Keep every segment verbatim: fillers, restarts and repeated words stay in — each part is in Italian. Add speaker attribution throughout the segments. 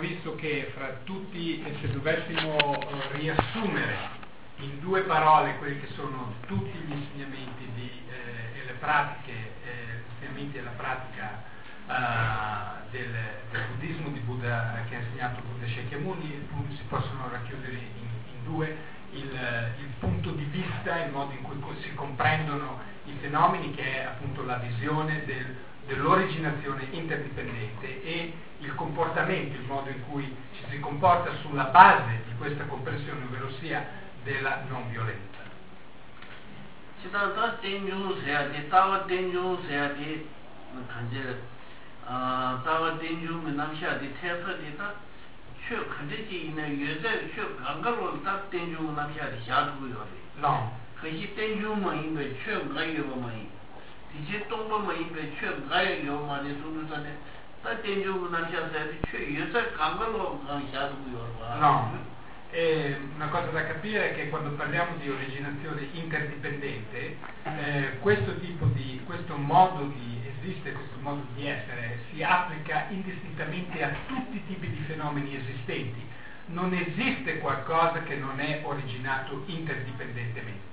Speaker 1: visto che fra tutti, se dovessimo riassumere in due parole quelli che sono tutti gli insegnamenti di, eh, e le pratiche, eh, insegnamenti e la pratica eh, del, del buddismo di Buddha, che ha insegnato Buddha Shakyamuni, si possono racchiudere in, in due: il, il punto di vista, il modo in cui si comprendono i fenomeni, che è appunto la visione del, dell'originazione interdipendente, e il comportamento, il modo in cui ci si comporta sulla base di questa comprensione, ovvero sia della non violenza.
Speaker 2: Chidata tenju seati, tawa tenju seati, kanje, tawa tenju minamshadi, tesa dita, shu kandeji ina yuze, shu kangalol ta tenju minamshadi shadu yori.
Speaker 1: No.
Speaker 2: Kashi tenju ma inbe, shu gayo ma in. Tiji tongpa ma inbe, shu gayo yo ma ni sunu sane, ta tenju minamshadi seati, shu yuze kangalol kan shadu yori.
Speaker 1: No. E una cosa da capire è che quando parliamo di originazione interdipendente, eh, questo tipo di, questo modo di esistere, questo modo di essere si applica indistintamente a tutti i tipi di fenomeni esistenti. Non esiste qualcosa che non è originato interdipendentemente.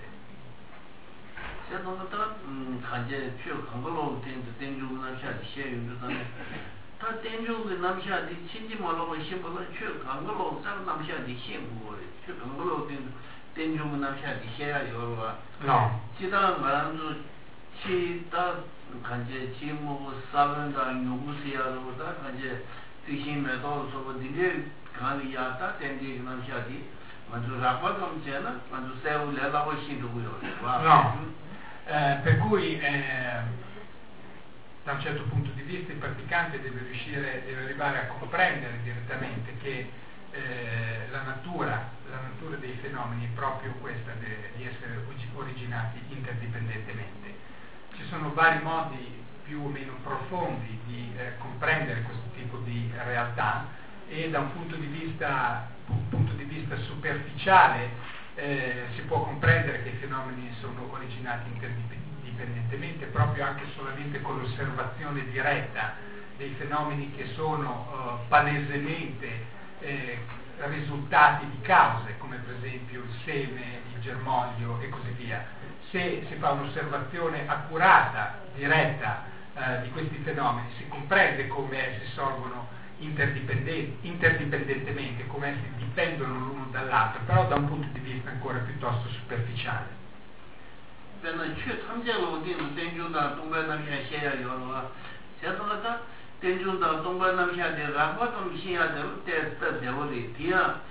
Speaker 2: 다 tenjung의 남샤디 친지 말로가 심보가 최 강글로 살 남샤디 심고 최 강글로 tenjung의 남샤디 해야 요가
Speaker 1: no
Speaker 2: 지다 말한도 치다 간제 지모 사변다 누구시야로다 간제 뒤심에도 소버디게 간이야다 tenjung의 남샤디 먼저 라파도 잖아 먼저 세우 레라고 신도고요
Speaker 1: no eh, per cui eh, da un certo punto di vista il praticante deve riuscire, deve arrivare a comprendere direttamente che eh, la natura, la natura dei fenomeni è proprio questa de, di essere originati interdipendentemente. Ci sono vari modi più o meno profondi di eh, comprendere questo tipo di realtà, e da un punto di vista, un punto di vista superficiale eh, si può comprendere che i fenomeni sono originati interdipendentemente indipendentemente proprio anche solamente con l'osservazione diretta dei fenomeni che sono uh, palesemente eh, risultati di cause, come per esempio il seme, il germoglio e così via. Se si fa un'osservazione accurata, diretta uh, di questi fenomeni, si comprende come essi sorgono interdipendenti, interdipendentemente, come essi dipendono l'uno dall'altro, però da un punto di vista ancora piuttosto superficiale.
Speaker 2: 배는 최 탐제로 된 된주다 동반남샤 해야 요로가 제가다 된주다 동반남샤데 라고도 시야데 때때 되고리 디야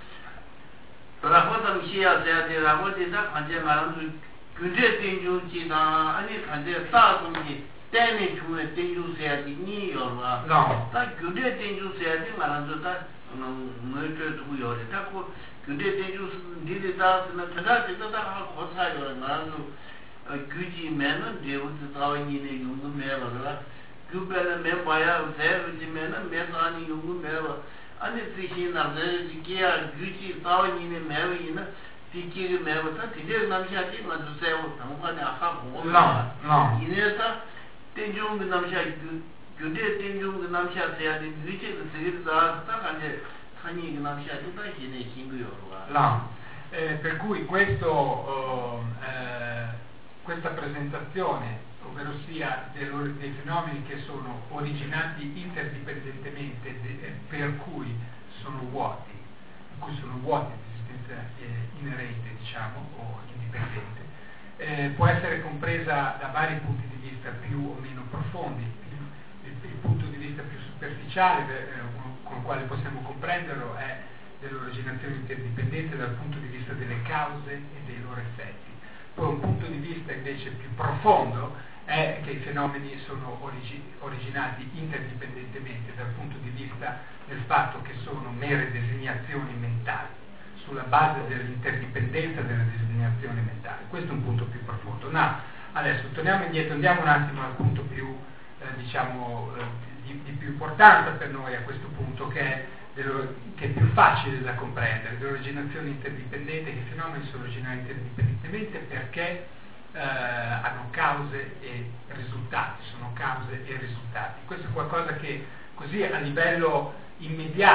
Speaker 2: 라고도 시야데 라고디다 간제 말은 근제 된주지다 아니 간제 따동지 때문에 주에 된주세야지 니 요로가 다 근제 된주세야지 말은다 뭐저 두고 요래 자꾸 근제 된주 니리다스는 그다지다 고사요 말은 규지 매는 대우도 다원이네 용도 매버라 규배는 매봐야 대우지면은 매사니 용도 매버 아니 지신나 저기야 규지 다원이네 매위는 디기를 매버다 디제 남샤지 맞도 세우 당관에 아까 보고
Speaker 1: no no
Speaker 2: 이내서 tenjung 남샤 규대 tenjung 남샤 세야지 규지도 세르다 딱 안에 산이 남샤도 다 이내 신고요가
Speaker 1: no eh, per cui questo oh, eh, questa presentazione, ovvero sia del, dei fenomeni che sono originati interdipendentemente, de, per cui sono vuoti, in cui sono vuoti di esistenza eh, inerente, diciamo, o indipendente, eh, può essere compresa da vari punti di vista più o meno profondi. Il, il, il punto di vista più superficiale eh, con il quale possiamo comprenderlo è dell'originazione interdipendente dal punto di vista delle cause e dei loro effetti. Poi un punto di vista invece più profondo è che i fenomeni sono origi- originati interdipendentemente dal punto di vista del fatto che sono mere designazioni mentali, sulla base dell'interdipendenza delle designazioni mentali. Questo è un punto più profondo. No, adesso torniamo indietro, andiamo un attimo al punto più, eh, diciamo, eh, di, di più importanza per noi a questo punto, che è che è più facile da comprendere, dell'originazione interdipendente, che i fenomeni sono originati interdipendentemente perché eh, hanno cause e risultati, sono cause e risultati. Questo è qualcosa che così a livello immediato, a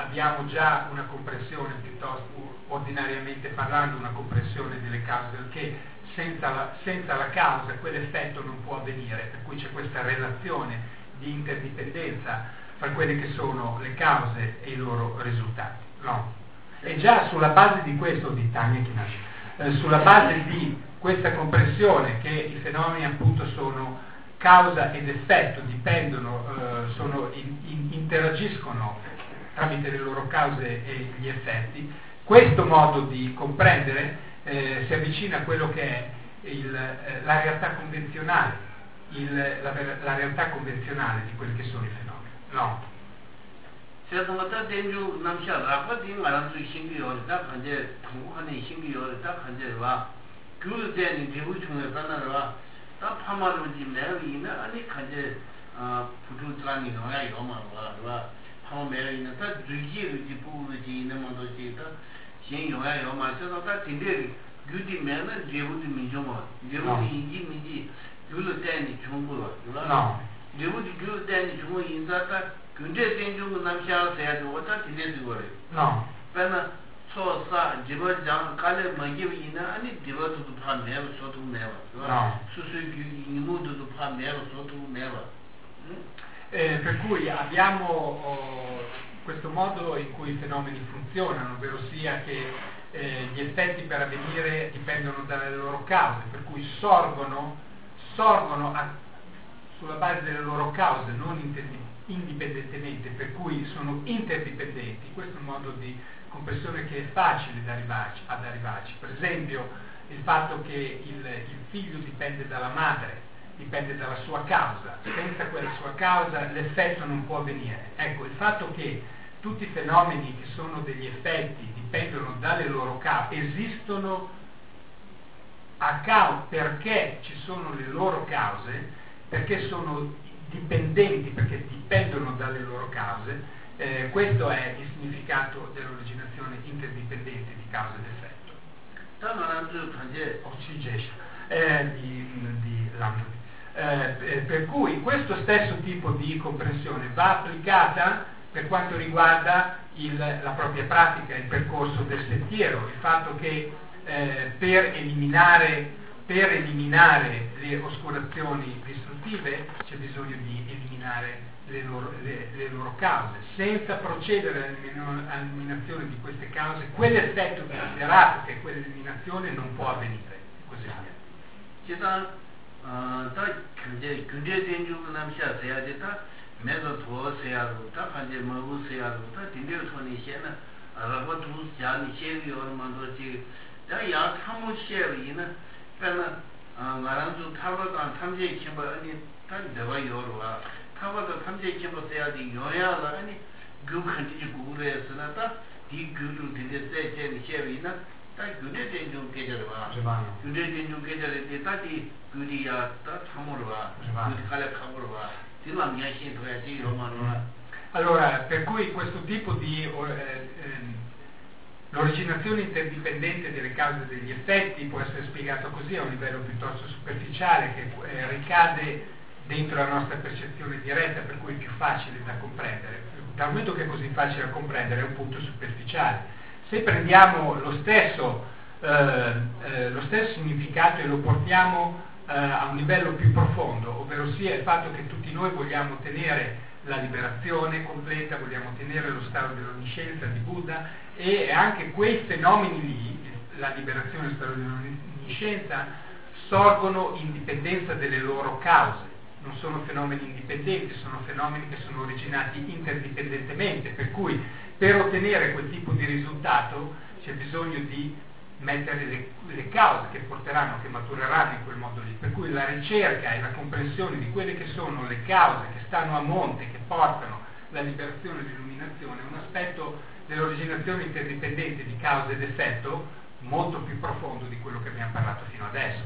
Speaker 1: abbiamo già una comprensione piuttosto, ordinariamente parlando, una comprensione delle cause, che senza la, senza la causa quell'effetto non può avvenire, per cui c'è questa relazione di interdipendenza fra quelle che sono le cause e i loro risultati. No? E già sulla base di questo, di Tania Chinashi, eh, sulla base di questa comprensione che i fenomeni appunto sono causa ed effetto, dipendono, eh, sono in, in, interagiscono tramite le loro cause e gli effetti, questo modo di comprendere eh, si avvicina a quello che è il, eh, la realtà convenzionale, il, la, la realtà convenzionale di quelli che sono i fenomeni. No?
Speaker 2: 세상에다 된주 남샤 라파디 말한주 신기요다 간제 통하는 신기요다 간제와 그르데니 대부중에 가나라 다 파마르지 매위나 아니 간제 아 부두트라니 너야 요마와 파마 매위나 다 주지르지 부르지 있는 것도지다 신요야 요마서도 다 딘데 규디 매는 제부디 민조모 제부디 인지 민지 그르데니 중국어
Speaker 1: No.
Speaker 2: 제부디 그르데니 중국 인자다 근데 된중 남샤 세야도 왔다 딘데 거래
Speaker 1: No.
Speaker 2: 배나 소사 지버장 칼레 만기비나 아니 디버도 파메로 소도 메와
Speaker 1: No.
Speaker 2: 수수기 이모도 파메로 소도 메와
Speaker 1: Eh, per cui abbiamo oh, questo modo in cui i fenomeni funzionano, ovvero sia che eh, gli effetti per avvenire dipendono dalle loro cause, per cui sorgono, sorgono a, sulla base delle loro cause, non interdi- indipendentemente, per cui sono interdipendenti. Questo è un modo di compressione che è facile da arrivarci, ad arrivarci. Per esempio il fatto che il, il figlio dipende dalla madre, dipende dalla sua causa, senza quella sua causa l'effetto non può avvenire. Ecco, il fatto che tutti i fenomeni che sono degli effetti dipendono dalle loro cause, esistono a causa, perché ci sono le loro cause, perché sono dipendenti, perché dipendono dalle loro cause, eh, questo è il significato dell'originazione interdipendente di causa ed effetto. Eh, di, di Lambda. Eh, per cui questo stesso tipo di comprensione va applicata per quanto riguarda il, la propria pratica, il percorso del sentiero, il fatto che eh, per, eliminare, per eliminare le oscurazioni distruttive c'è bisogno di eliminare le loro, le, le loro cause. Senza procedere all'eliminazione di queste cause, quell'effetto desiderato che è quell'eliminazione non può avvenire. Così via.
Speaker 2: 다 근데 근데 된주고 남샤 세야겠다 매도 도세야로 다 간제 먹고 세야로 다 딘데 손이 셴나 알아봐 두 자니 셴이 얼마도지 다야 참고 셴이나 그러나 말한주 타버가 탐제 kimba 아니 다 내가 요로와 타버가 탐제 kimba 세야지 요야라 아니 그 컨디지 구글에서나 다디 그루 딘데 세셴이 셴이나 다 근데 된주 계절와 근데 된주 계절에 다디 그디야 다 참으러와 그 칼에 참으러와 지금 미야신 도야지 로마노와.
Speaker 1: Allora, per cui questo tipo di eh, ehm, l'originazione interdipendente delle cause e degli effetti può essere spiegato così a un livello piuttosto superficiale che eh, ricade dentro la nostra percezione diretta, per cui è più facile da comprendere. Dal momento che è così facile da comprendere è un punto superficiale. Se prendiamo lo stesso, eh, eh, lo stesso significato e lo portiamo eh, a un livello più profondo, ovvero sia il fatto che tutti noi vogliamo ottenere la liberazione completa, vogliamo ottenere lo stato dell'onniscienza di Buddha, e anche quei fenomeni lì, la liberazione e lo stato dell'onniscienza, sorgono in dipendenza delle loro cause. Non sono fenomeni indipendenti, sono fenomeni che sono originati interdipendentemente, per cui per ottenere quel tipo di risultato c'è bisogno di mettere le, le cause che porteranno, che matureranno in quel modo lì, per cui la ricerca e la comprensione di quelle che sono le cause che stanno a monte, che portano la liberazione e l'illuminazione, è un aspetto dell'originazione interdipendente di causa ed effetto molto più profondo di quello che abbiamo parlato fino adesso.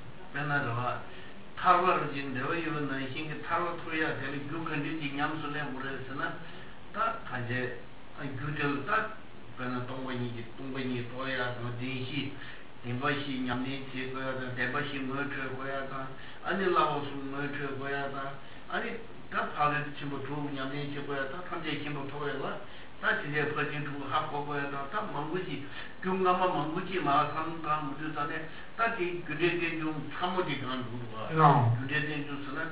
Speaker 2: 그는 동반이 동반이 도야 어디시 인바시 냠니 제거야 대바시 뭐저 거야다 아니 라오스 뭐저 거야다 아니 다 파르 침부 두 냠니 제거야다 탐제 침부 토야라 다 다 진짜 퍼진 두 학고고에다 다 망고지 경감만 망고지 마상가 무주산에 다지 그래게 좀 참모지 간두고
Speaker 1: No.
Speaker 2: 그래게 좀서는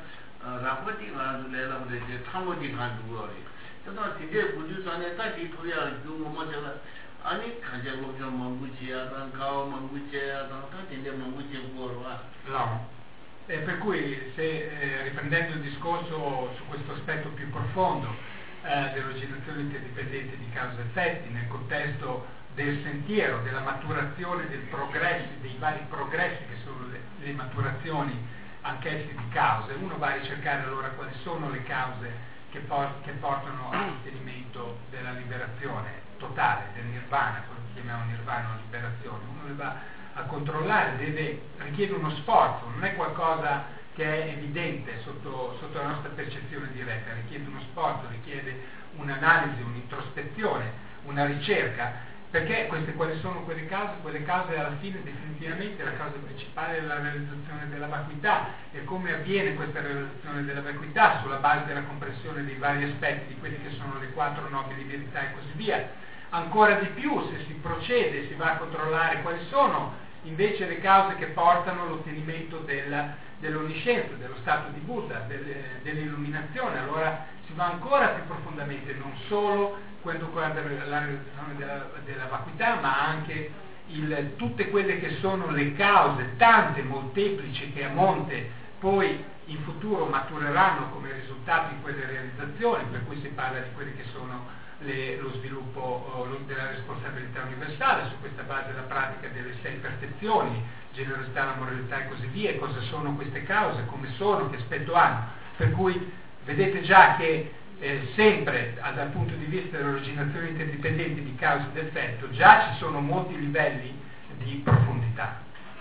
Speaker 2: 라포티 간두래라고 이제 참모지 간두고 그래서 진짜 무주산에 다지 토야 좀 뭐저 아니 가자고 좀 망고지야 가오 망고지야 다 진짜 망고지 보러와
Speaker 1: No. E per cui, se eh, riprendendo il discorso su questo aspetto più profondo eh, dell'originazione interdipendente di causa e effetti, nel contesto del sentiero, della maturazione del progressi, dei vari progressi che sono le, le maturazioni anch'essi di cause, uno va a ricercare allora quali sono le cause che, por- che portano all'ottenimento della liberazione totale, del nirvana, quello che chiamiamo nirvana o liberazione, uno le va a controllare, deve, richiede uno sforzo, non è qualcosa che è evidente sotto, sotto la nostra percezione diretta, richiede uno sforzo, richiede un'analisi, un'introspezione, una ricerca, perché queste quali sono quelle cause? Quelle cause alla fine definitivamente la causa principale è la realizzazione della vacuità, e come avviene questa realizzazione della vacuità sulla base della comprensione dei vari aspetti di quelle che sono le quattro nobili verità e così via. Ancora di più, se si procede, si va a controllare quali sono invece le cause che portano all'ottenimento della, dell'onniscienza, dello stato di Buddha, del, dell'illuminazione, allora si va ancora più profondamente, non solo quando riguarda la realizzazione della, della vacuità, ma anche il, tutte quelle che sono le cause, tante, molteplici, che a monte poi in futuro matureranno come risultato di quelle realizzazioni, per cui si parla di quelle che sono Le, lo sviluppo oh, lo, della responsabilità universale, su questa base la pratica delle sei perfezioni, generosità, la moralità e così via, cosa sono queste cause, come sono, che aspetto hanno, per cui vedete già che eh, sempre dal punto di vista dell'originazione interdipendente di causa ed effetto già ci sono molti livelli di profondità.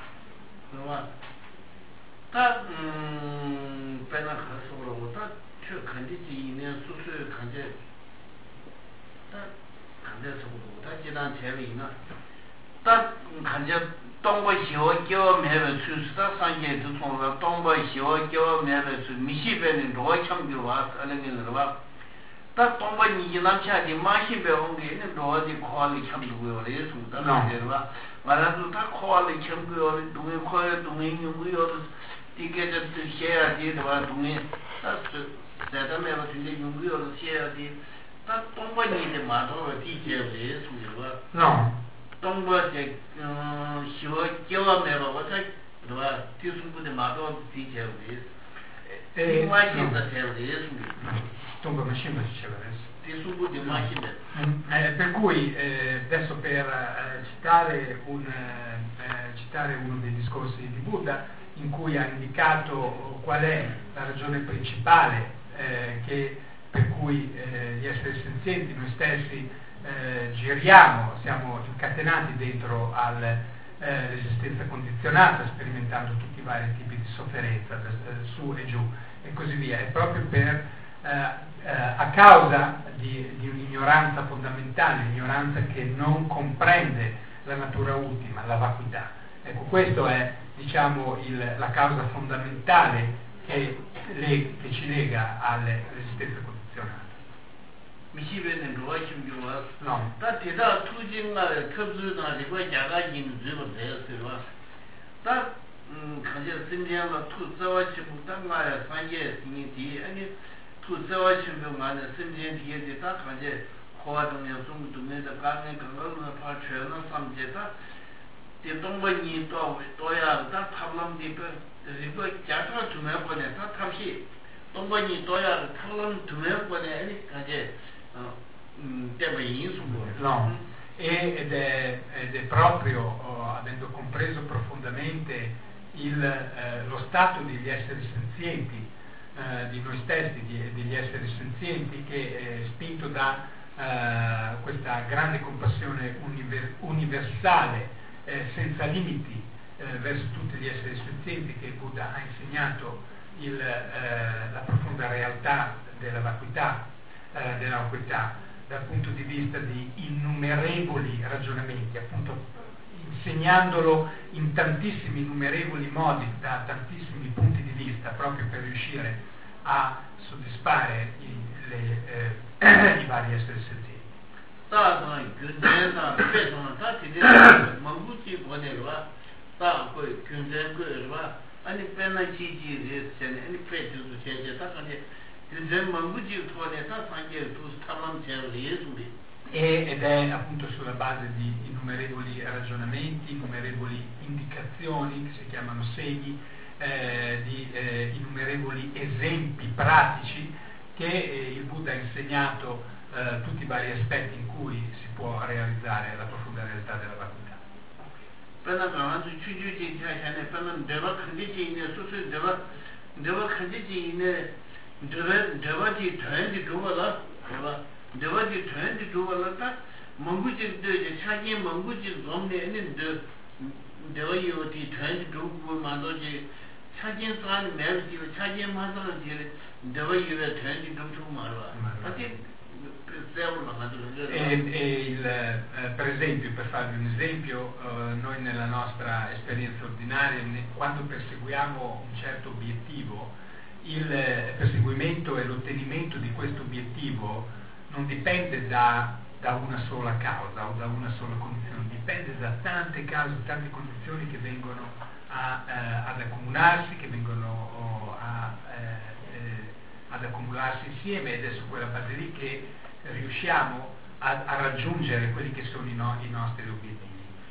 Speaker 2: 다 음, 배나 가서로 다 저 간디지 이내 수수 간제 다 간제서 다 지난 제리나 다 간제 동부 시호 교 매매 수수다 상계 두통과 동부 시호 교 매매 수 미시베는 로cham기로 와 하는 와 다 동부 이남차지 마시베 온게는 로지 콜리 참고요 레스다 그래서 말아도 다 콜리 참고요 동에 콜 동에 용고요 이게 저 해야지 와 동에 다 대담에서 진짜 용고요 해야지 다 동부인데 마도 디제를 수요와
Speaker 1: No.
Speaker 2: 동부에 어 시워 교환해봐 와서 와 뒤숨부데 마도 디제를 이 마신다 제를
Speaker 1: Dunque, Mashima diceva adesso.
Speaker 2: 뒤숨부데 마신다
Speaker 1: Eh, per cui eh, adesso per eh, citare, un, eh, citare uno dei discorsi di Buddha in cui ha indicato qual è la ragione principale eh, che, per cui eh, gli esseri senzienti, noi stessi eh, giriamo, siamo incatenati dentro all'esistenza eh, condizionata, sperimentando tutti i vari tipi di sofferenza, eh, su e giù e così via, è proprio per eh, eh, a causa di, di un'ignoranza fondamentale, l'ignoranza che non comprende la natura ultima, la vacuità. Ecco, questo è, diciamo, il, la causa fondamentale che, le, che ci lega all'esistenza condizionata.
Speaker 2: 미시베는 로아심교와
Speaker 1: No.
Speaker 2: 다 대다 투진나 컵주나 리고 야가진 주로 되었어요. 다 음, 가져 신경을 투자와 지금 땅마야 산계 신이디 아니 투자와 지금 만에 신경 뒤에 다 가져 호화동에 좀 두면서 가는 그거는 파처는 삼제다 대동번이 또 또야 다 탐람디 리고 야가 두면 보내 다 탐시 동번이 또야 탐람 두면 보내 아니 가져
Speaker 1: No, e, ed, è, ed è proprio oh, avendo compreso profondamente il, eh, lo stato degli esseri senzienti, eh, di noi stessi, di, degli esseri senzienti, che è spinto da eh, questa grande compassione univer, universale, eh, senza limiti, eh, verso tutti gli esseri senzienti, che Buddha ha insegnato il, eh, la profonda realtà della vacuità, eh, della vacuità, dal punto di vista di innumerevoli ragionamenti, appunto insegnandolo in tantissimi innumerevoli modi, da tantissimi punti di vista, proprio per riuscire a soddisfare i, le, eh, i vari esseri senzienti.
Speaker 2: 따서 균전다 배송은 다 되게 망부지 보내려와 다 거의 균전 거려와 아니 배나 지지에 전에 아니 배주도 제제 다 근데 균전 망부지 보내서 상계 두 스타만 제일 예술이
Speaker 1: ed è appunto sulla base di innumerevoli ragionamenti, innumerevoli indicazioni che si chiamano segni, eh, di eh, innumerevoli esempi pratici che eh, il Buddha ha insegnato eh, tutti i vari aspetti in cui si può realizzare la profonda realtà della vacuità.
Speaker 2: devaji twenty two wala ta manguji de chaji manguji zomne ne de devaji oti twenty two ko mandoji chaji san merji chaji mazan ji devaji de twenty two to marwa ati
Speaker 1: e, e il, eh, per esempio, per farvi un esempio, eh, noi nella nostra esperienza ordinaria, ne, quando perseguiamo un certo obiettivo, il eh, perseguimento e l'ottenimento di questo obiettivo non dipende da, da una sola causa o da una sola condizione, dipende da tante cause, tante condizioni che vengono a, eh, ad accumularsi, che vengono oh, a, eh, eh, ad accumularsi insieme, ed è su quella base lì che riusciamo a, a raggiungere quelli che sono i, no, i nostri obiettivi.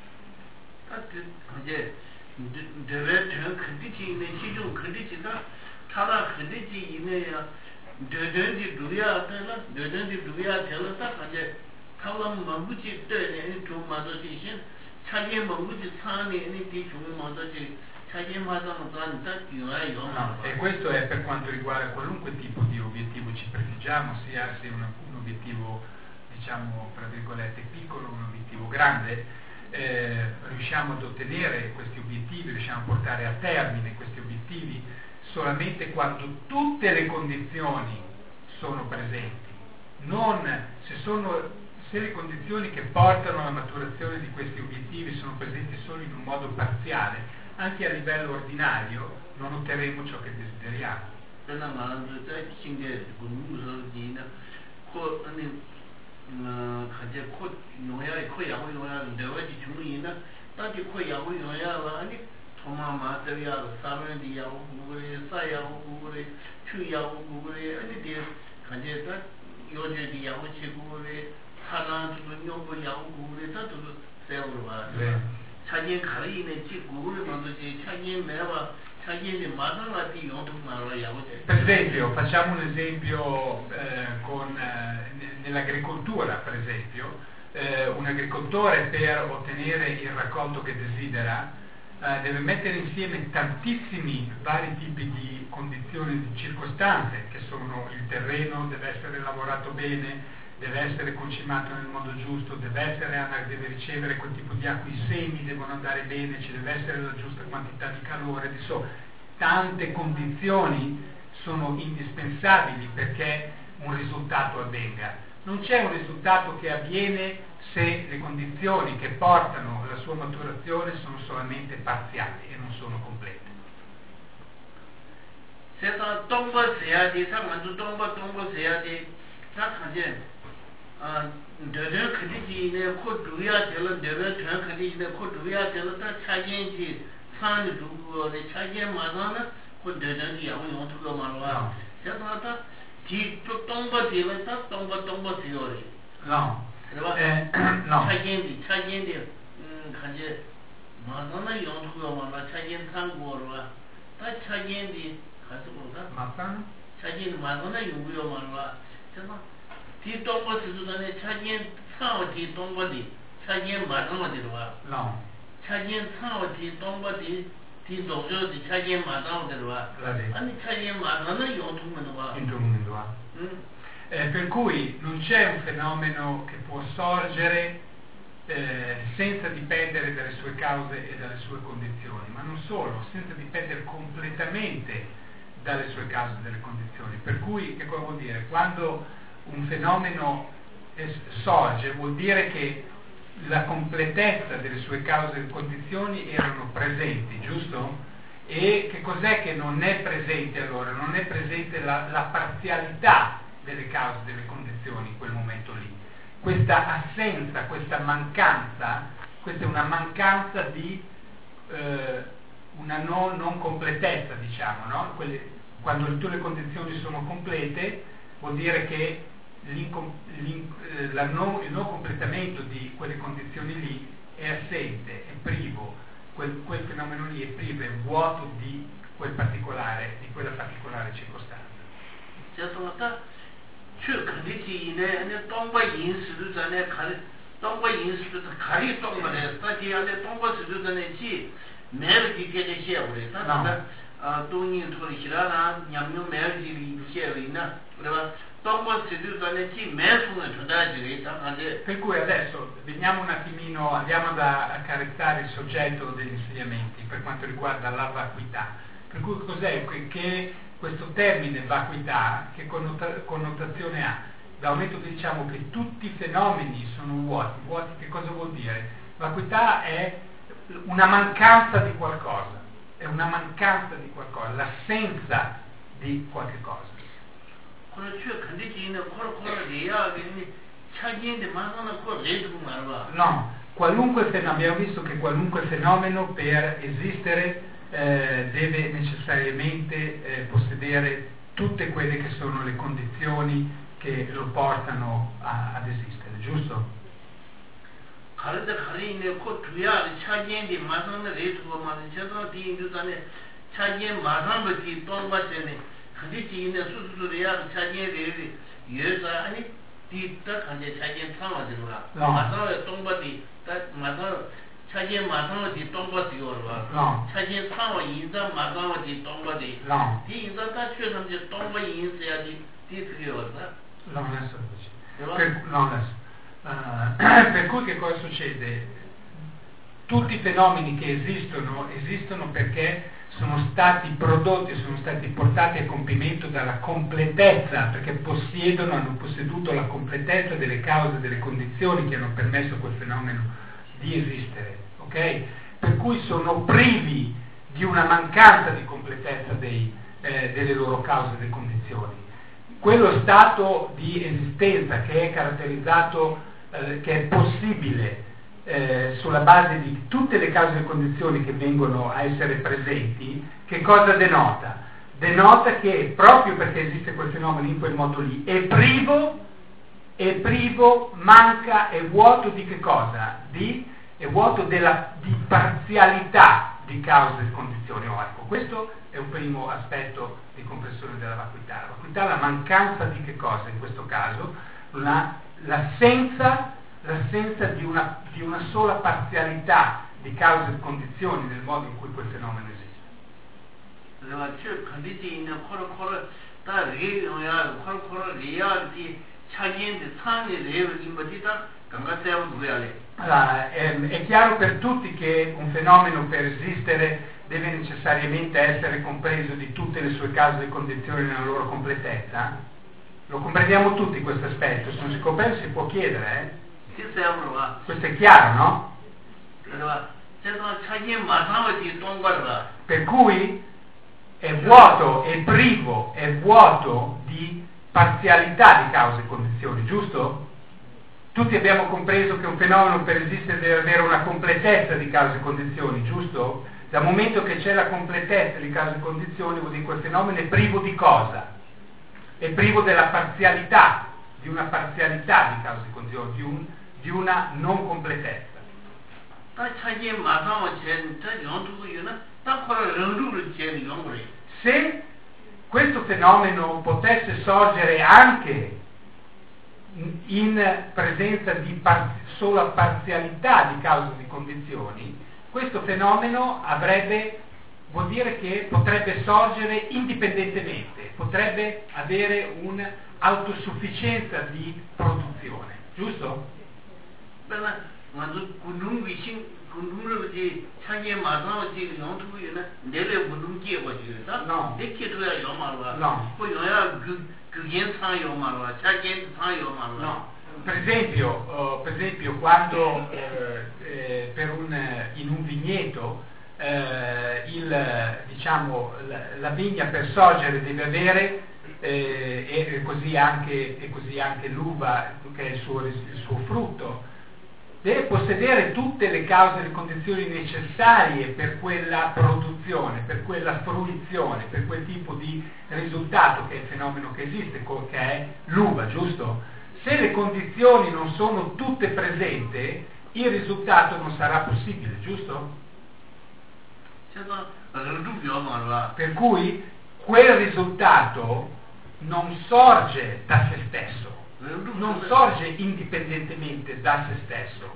Speaker 2: dödöndi duya tela dödöndi duya tela ta kaje kalam manguji de ne to mado ji shin chaje manguji sani ne ti chu mado ji chaje mado no tan ta yuwa yo
Speaker 1: no, e questo è per quanto riguarda qualunque tipo di obiettivo ci prefiggiamo, sia se un, un obiettivo diciamo tra virgolette piccolo o un obiettivo grande, eh, riusciamo ad ottenere questi obiettivi, riusciamo a portare a termine questi obiettivi solamente quando tutte le condizioni sono presenti, non se, sono, se le condizioni che portano alla maturazione di questi obiettivi sono presenti solo in un modo parziale, anche a livello ordinario non otterremo ciò che desideriamo.
Speaker 2: Toma materia, samen yahu gure, sa yahu gure, chu yahu gure, ani de kanje ta yoje di yahu che gure, hanan tu nyobo yahu gure, ta tu seurwa. Chaje khari ne chi gure mando ji chaje meva, chaje ne madana ti yontu mara yahu che.
Speaker 1: Per esempio, facciamo un esempio eh, con eh, nell'agricoltura, per esempio, eh, un agricoltore per ottenere il raccolto che desidera Uh, deve mettere insieme tantissimi vari tipi di condizioni, di circostanze, che sono il terreno, deve essere lavorato bene, deve essere concimato nel modo giusto, deve, essere, deve ricevere quel tipo di acqua, i semi devono andare bene, ci deve essere la giusta quantità di calore, insomma, tante condizioni sono indispensabili perché un risultato avvenga. Non c'è un risultato che avviene se le condizioni che portano alla sua maturazione sono solamente parziali e non sono complete.
Speaker 2: Se sta tomba sia di sa mandu tomba tomba sia di sa kaje a de de khidi ne ko duya de la de de khidi ne ko duya de la ta chajen ji san du go de chajen ma na ko de de ya wo yo tu lo ma wa se sta ta ti to tomba de la ta tomba tomba si ore
Speaker 1: no Eh, no.
Speaker 2: 차견이 차견이 음 간제 마나나 용도가 마나 차견 상고로와 다 차견이 가서 보다
Speaker 1: 맞다
Speaker 2: 차견 마나나 용도가 마나 제가 뒤동거 수준에 차견 사오지 동거디 차견 마나나 들어와
Speaker 1: no
Speaker 2: 차견 사오지 동거디 뒤동저디 차견 마나나 들어와 아니 차견 마나나 용도면 와
Speaker 1: 인도면 와 음 Eh, per cui non c'è un fenomeno che può sorgere eh, senza dipendere dalle sue cause e dalle sue condizioni, ma non solo, senza dipendere completamente dalle sue cause e dalle condizioni. Per cui che cosa vuol dire? Quando un fenomeno es- sorge vuol dire che la completezza delle sue cause e condizioni erano presenti, giusto? E che cos'è che non è presente allora? Non è presente la, la parzialità delle cause, delle condizioni in quel momento lì. questa assenza, questa mancanza, questa è una mancanza di eh, una non, non completezza, diciamo, no? Quelle, quando tutte le condizioni sono complete vuol dire che l'incom, l'in, eh, la non, il non completamento di quelle condizioni lì è assente, è privo, quel, quel fenomeno lì è privo, è vuoto di quel particolare, di quella particolare circostanza. Per cui adesso veniamo un attimino, andiamo ad accarezzare il soggetto degli insegnamenti per quanto riguarda la vacuità. Per cui cos'è che questo termine vacuità, che connota- connotazione ha? Dal momento che diciamo che tutti i fenomeni sono vuoti, vuoti che cosa vuol dire? Vacuità è una mancanza di qualcosa, è una mancanza di qualcosa, l'assenza di qualche cosa. No, qualunque fenomeno, abbiamo visto che qualunque fenomeno per esistere eh, deve necessariamente eh, possedere tutte quelle che sono le condizioni che lo portano a, ad esistere, giusto? No, adesso per, no, adesso. Uh, per cui che cosa succede? Tutti i fenomeni che esistono, esistono perché sono stati prodotti, sono stati portati a compimento dalla completezza, perché possiedono, hanno posseduto la completezza delle cause, delle condizioni che hanno permesso a quel fenomeno di esistere, ok? Per cui sono privi di una mancanza di completezza dei, eh, delle loro cause e delle condizioni. Quello stato di esistenza che è caratterizzato, eh, che è possibile eh, sulla base di tutte le cause e condizioni che vengono a essere presenti, che cosa denota? Denota che proprio perché esiste quel fenomeno in quel modo lì, è privo, è privo, manca, è vuoto di che cosa? Di, è vuoto della, di parzialità di cause e condizioni. Oh, ecco, questo è un primo aspetto di comprensione della vacuità. La vacuità è la mancanza di che cosa in questo caso? La, l'assenza, l'assenza di, una, di una sola parzialità di cause e condizioni nel modo in cui quel fenomeno esiste. Allora, è, è chiaro per tutti che un fenomeno per esistere deve necessariamente essere compreso di tutte le sue cause e condizioni nella loro completezza? Lo comprendiamo tutti questo aspetto, se non si comprende si può chiedere, eh? Questo è chiaro, no? Per cui è vuoto, è privo, è vuoto di parzialità di cause e condizioni, giusto? Tutti abbiamo compreso che un fenomeno per esistere deve avere una completezza di cause e condizioni, giusto? Dal momento che c'è la completezza di cause e condizioni vuol dire che quel fenomeno è privo di cosa? È privo della parzialità, di una parzialità di cause e condizioni, di, un, di una non completezza. Se questo fenomeno potesse sorgere anche in presenza di par- sola parzialità di cause e di condizioni, questo fenomeno avrebbe, vuol dire che potrebbe sorgere indipendentemente, potrebbe avere un'autosufficienza di produzione, giusto? No. No. Per esempio, uh, per esempio quando eh, eh, per un, in un vigneto eh, il, diciamo, la, la vigna per sorgere deve avere eh, e così anche, e così anche l'uva, che è il suo, il suo frutto. Deve possedere tutte le cause e le condizioni necessarie per quella produzione, per quella fruizione, per quel tipo di risultato che è il fenomeno che esiste, che è l'uva, giusto? Se le condizioni non sono tutte presenti, il risultato non sarà possibile, giusto? Per cui quel risultato non sorge da se stesso, non sorge indipendentemente da se stesso.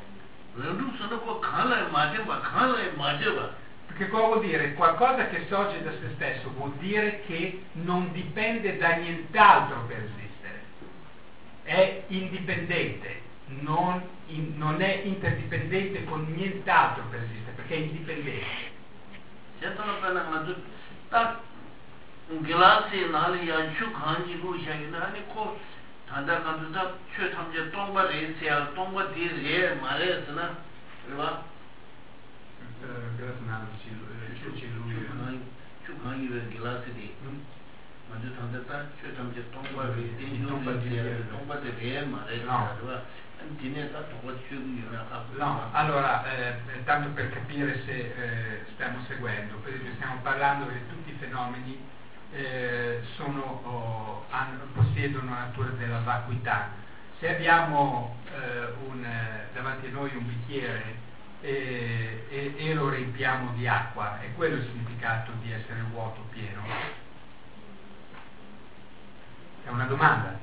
Speaker 1: Perché cosa vuol dire? Qualcosa che sorge da se stesso vuol dire che non dipende da nient'altro per esistere, è indipendente, non, in, non è interdipendente con nient'altro per esistere, perché è indipendente.
Speaker 2: Gilasi nali ya chu kanji bu shayi nani ko tanda kanduza chu tamje tongba re siya tongba di re ma re sina riba
Speaker 1: gilasi nali chu chi lui
Speaker 2: chu kanji ve gilasi di manju tanda ta chu tamje tongba re tenju tongba di re tongba di re ma re sina riba
Speaker 1: No, allora, eh, tanto per capire se eh, stiamo seguendo, per esempio stiamo parlando che tutti i fenomeni eh, sono, oh, hanno, possiedono la natura della vacuità. Se abbiamo eh, un, eh, davanti a noi un bicchiere e, e, e lo riempiamo di acqua, è quello il significato di essere vuoto o pieno? È una domanda.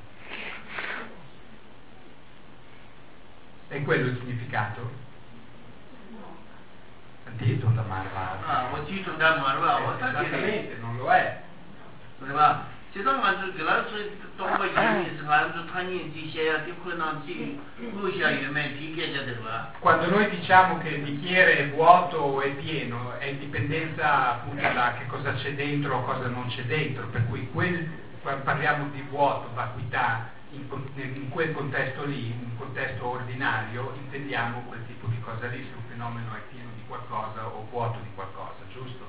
Speaker 1: È quello il significato? Sentito da marva?
Speaker 2: Ah, ho detto da marva, ho detto
Speaker 1: esattamente, non lo è.
Speaker 2: Doveva, se da mangiare glasso tomba yini, sganzo tani di sia di quella di lucia yume tige doveva.
Speaker 1: Quando noi diciamo che il bicchiere è vuoto o è pieno, è in dipendenza appunto da che cosa c'è dentro o cosa non c'è dentro, per cui quel, quando parliamo di vuoto, vacuità, In, in quel contesto lì, in un contesto ordinario, intendiamo quel tipo di cosa lì, se un fenomeno è pieno di qualcosa o vuoto di qualcosa, giusto?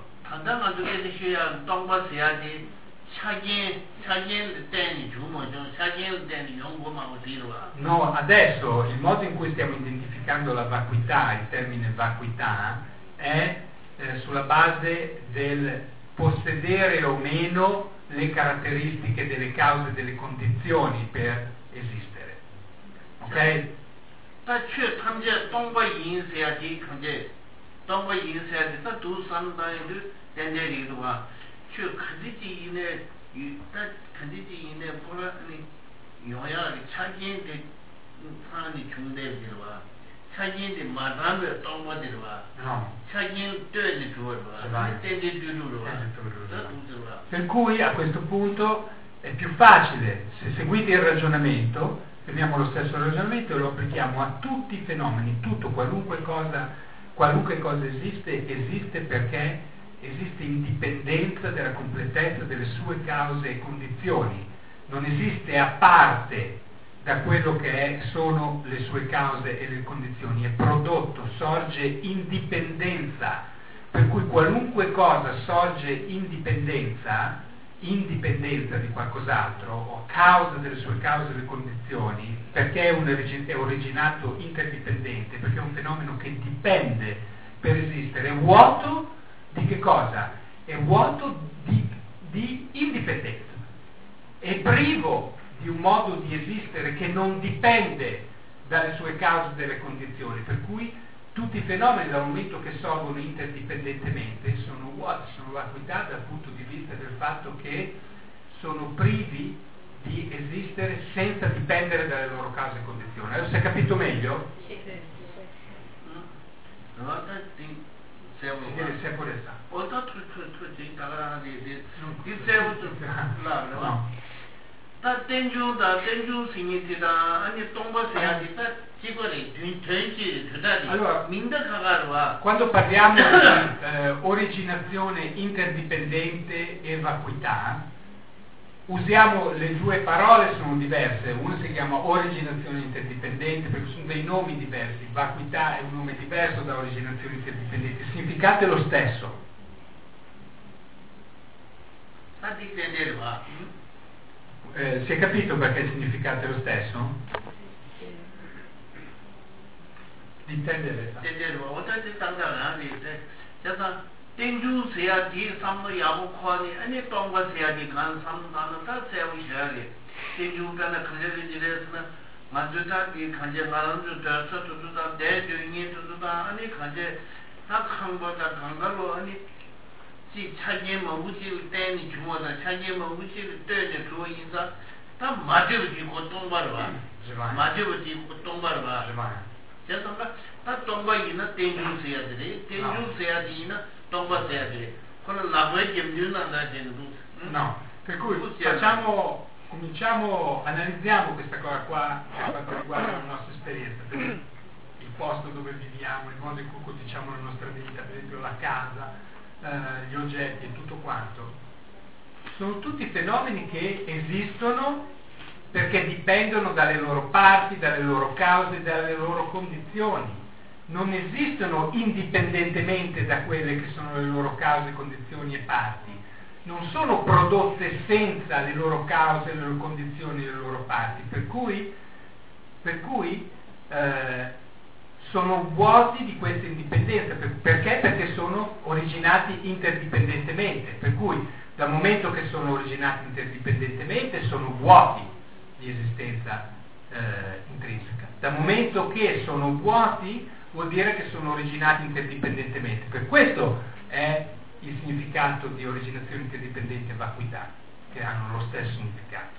Speaker 1: No, adesso il modo in cui stiamo identificando la vacuità, il termine vacuità, è eh, sulla base del possedere o meno le caratteristiche delle cause e delle condizioni per esistere. Ok? No. Per cui a questo punto è più facile, se seguite il ragionamento, prendiamo lo stesso ragionamento e lo applichiamo a tutti i fenomeni, tutto, qualunque cosa, qualunque cosa esiste, esiste perché esiste indipendenza della completezza delle sue cause e condizioni, non esiste a parte da quello che è, sono le sue cause e le condizioni, è prodotto, sorge in dipendenza, per cui qualunque cosa sorge in dipendenza, indipendenza di qualcos'altro, o causa delle sue cause e le condizioni, perché è, un, è originato interdipendente, perché è un fenomeno che dipende per esistere, è vuoto di che cosa? È vuoto di, di indipendenza, è privo di un modo di esistere che non dipende dalle sue cause e delle condizioni, per cui tutti i fenomeni dal momento che sorgono interdipendentemente sono vuoti, sono vacuità dal punto di vista del fatto che sono privi di esistere senza dipendere dalle loro cause e condizioni. Adesso si è capito meglio? Sì, sì, sì. No. Allora, quando parliamo di eh, originazione interdipendente e vacuità, usiamo le due parole, sono diverse, una si chiama originazione interdipendente perché sono dei nomi diversi, vacuità è un nome diverso da originazione interdipendente, il significato è lo stesso. Eh, si è capito perché il significato è lo stesso? Di intendere.
Speaker 2: Tenju seya di samno yabu kwani, ane tongwa seya di kan samno kano ta seya wu shayari. Tenju kana kanjari jiresna, manju ta di kanje ngaranju dasa tutu ta, deju inye tutu ta, ane kanje ta kangwa ta kangalo, ane ji chanye ma wuchi teni chungwa ta, chanye ma wuchi teni chuwa inza, ta majibu ji ko tongbarwa, majibu ji ko tongbarwa. Jasanga, ta tongba ina tenju seya dire, tenju seya di ina
Speaker 1: No, per cui facciamo, cominciamo, analizziamo questa cosa qua per quanto riguarda la nostra esperienza, per il posto dove viviamo, il modo in cui conduciamo la nostra vita, per esempio la casa, eh, gli oggetti e tutto quanto. Sono tutti fenomeni che esistono perché dipendono dalle loro parti, dalle loro cause, dalle loro condizioni. Non esistono indipendentemente da quelle che sono le loro cause, condizioni e parti, non sono prodotte senza le loro cause, le loro condizioni e le loro parti, per cui, per cui eh, sono vuoti di questa indipendenza. Per, perché? Perché sono originati interdipendentemente, per cui dal momento che sono originati interdipendentemente sono vuoti di esistenza eh, intrinseca. Dal momento che sono vuoti vuol dire che sono originati interdipendentemente. Per questo è il significato di originazione interdipendente e vacuità, che hanno lo stesso significato.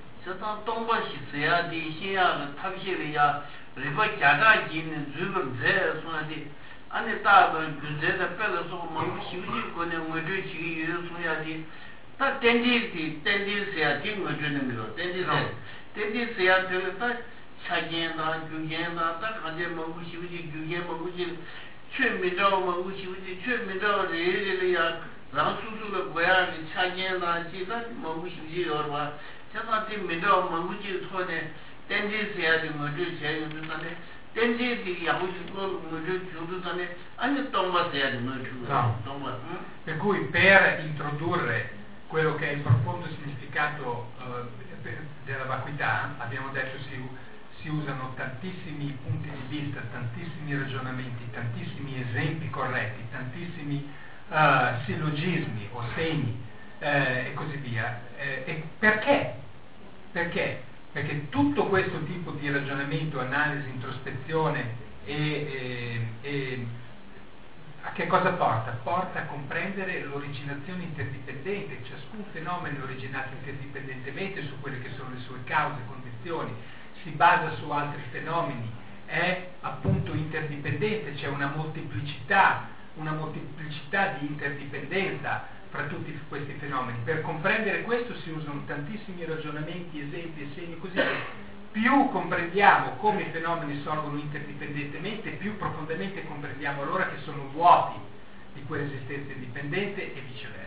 Speaker 2: 차겐다 규겐다 딱 한제 먹고 싶지 규겐 먹고 싶지 최미자오 먹고 싶지 최미자오 레레레야 라수수가 뭐야 차겐다 지다 먹고 싶지 여러분 자다티 미자오 먹고 싶지 손에 땡지세야지 뭐죠 제일 좋다네 땡지디 야고지 거 뭐죠 주도다네 아니 동바세야지 뭐죠 동바
Speaker 1: per cui per introdurre quello che è il profondo significato eh, della vacuità abbiamo detto si si usano tantissimi punti di vista, tantissimi ragionamenti, tantissimi esempi corretti, tantissimi uh, sillogismi o segni eh, e così via. Eh, e perché? Perché? Perché tutto questo tipo di ragionamento, analisi, introspezione e, e, e a che cosa porta? Porta a comprendere l'originazione interdipendente, ciascun fenomeno è originato interdipendentemente su quelle che sono le sue cause, condizioni, si basa su altri fenomeni, è appunto interdipendente, c'è una molteplicità, una molteplicità di interdipendenza fra tutti questi fenomeni. Per comprendere questo si usano tantissimi ragionamenti, esempi e segni, così più comprendiamo come i fenomeni sorgono interdipendentemente, più profondamente comprendiamo allora che sono vuoti di quell'esistenza indipendente e viceversa.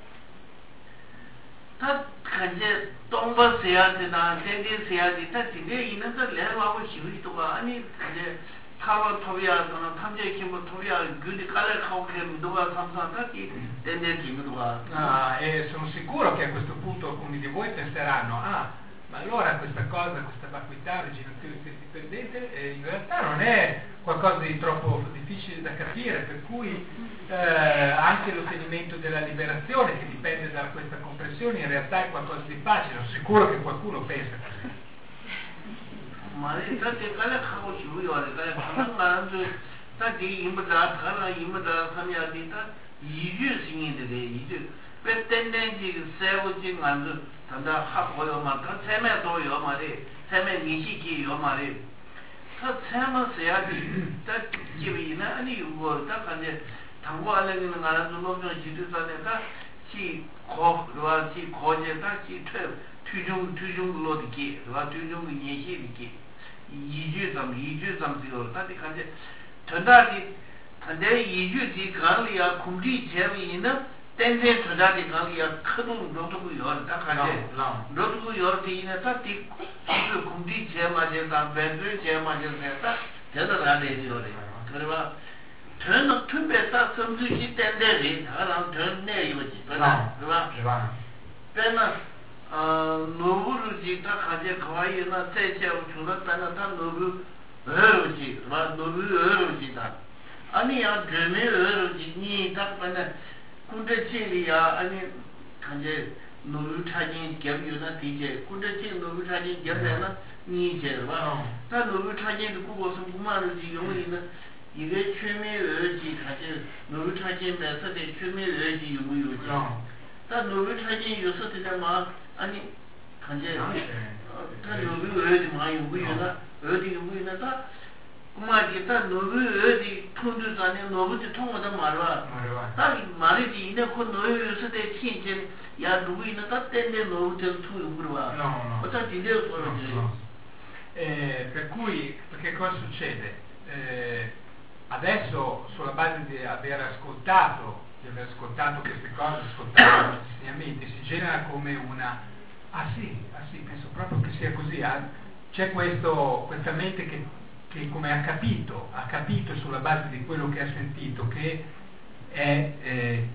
Speaker 2: 다 간제 동바 세야지나 텐디 세야지 다 지게 있는 거 레와고 시위도가 아니 간제 타로 토비아거나 탐제 김부 토비아 그디 깔을 하고 누가 삼삼까지 텐디 김부가
Speaker 1: ah e sono sicuro che a questo punto alcuni di voi penseranno ah ma allora questa cosa, questa vacuità, originazione interdipendente eh, in realtà non è qualcosa di troppo difficile da capire, per cui eh, anche l'ottenimento della liberazione che dipende da questa comprensione in realtà è qualcosa di facile, sono sicuro che qualcuno pensa così.
Speaker 2: Ma infatti quella cosa ci vuole, quella cosa 다 이무다 타라 이무다 삼야디다 이주 신인데 이주 배텐den지 세우진 안도 단다 하고요 마다 세매도 요 말이 세매 니시기 요 말이 다 세매서야지 다 집이나 아니 이거 다 간에 당고 알려는 가는 놈들 지도자네다 시 고와 시 고제다 시 퇴 투중 투중로 디기 와 투중 예시 디기 이주 좀 이주 좀 지로 다디 간에 전달이 근데 이주지 강리야 kum리 제위는 땡땡 전달이 강리야 큰 노트북 열다 가지 노트북 열티는 다디 그 kum리 제마제다 밴드 제마제다 제대로 되지요래 그러면 저는 투베다 섬주기 땡땡이 다랑 전내 이거지 그러나 그러나 배나 노부르지 다 가제 거와이나 제제우 중간다나 다 노부 어르지 마 노부 어르지다 아니야 드네 어르지 니 딱반에 군대지리야 아니 간제 노부 차진 겸유나 디제 군대지 노부 차진 겸내나 니제 봐다 노부 차진도 구고서 구마르지 용이는 이게 취미 어지 가제 노부 차진 메서데 취미 어지 유무유지 다 노부 차진 요소들에 막 아니 간제 다 노부 어디 많이 우유나 어디 우유나다 그마디다 노부 어디 통주도 아니 노부지 통하다 말와 다 말이지 이네 그 노유 요소대 친진 야 누구이나 다 땐데 노부들 투 그러와 어차피 이제 그러지
Speaker 1: Eh, per cui che cosa succede? Eh, adesso sulla base di aver ascoltato, di aver ascoltato queste cose, ascoltato questi insegnamenti, si genera come una ah sì, ah sì, penso proprio che sia così, ah, c'è questo, questa mente che, che come ha capito, ha capito sulla base di quello che ha sentito che è, eh,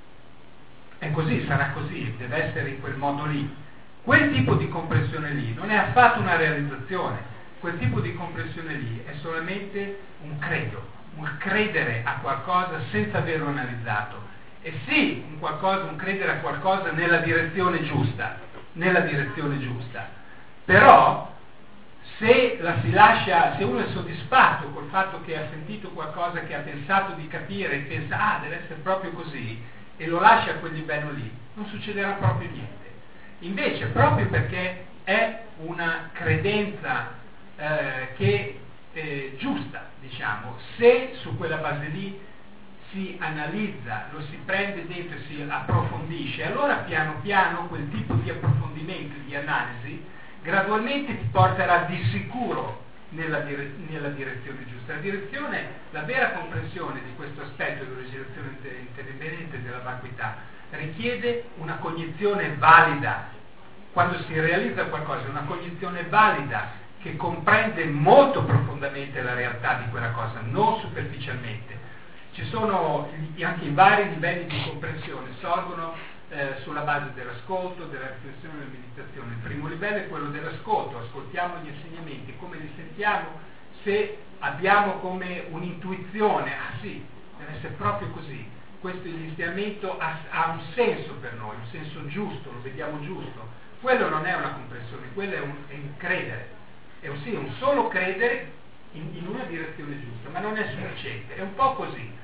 Speaker 1: è così, sarà così, deve essere in quel modo lì. Quel tipo di comprensione lì non è affatto una realizzazione, quel tipo di comprensione lì è solamente un credo, un credere a qualcosa senza averlo analizzato. E sì, un qualcosa, un credere a qualcosa nella direzione giusta, nella direzione giusta. Però se la si lascia, se uno è soddisfatto col fatto che ha sentito qualcosa che ha pensato di capire e pensa ah deve essere proprio così e lo lascia a quel livello lì, non succederà proprio niente. Invece, proprio perché è una credenza eh, che è giusta, diciamo, se su quella base lì si analizza, lo si prende dentro e si approfondisce, allora piano piano quel tipo di approfondimento, di analisi, gradualmente ti porterà di sicuro nella, dire- nella direzione giusta. La direzione, la vera comprensione di questo aspetto dell'originazione intervenente della vacuità richiede una cognizione valida. Quando si realizza qualcosa, una cognizione valida che comprende molto profondamente la realtà di quella cosa, non superficialmente. Ci sono anche i vari livelli di comprensione, sorgono eh, sulla base dell'ascolto, della riflessione e della meditazione. Il primo livello è quello dell'ascolto, ascoltiamo gli insegnamenti, come li sentiamo, se abbiamo come un'intuizione, ah sì, deve essere proprio così. Questo insegnamento ha, ha un senso per noi, un senso giusto, lo vediamo giusto. Quello non è una comprensione, quello è un, è un credere, è un, sì, un solo credere in, in una direzione giusta, ma non è sufficiente, è un po' così.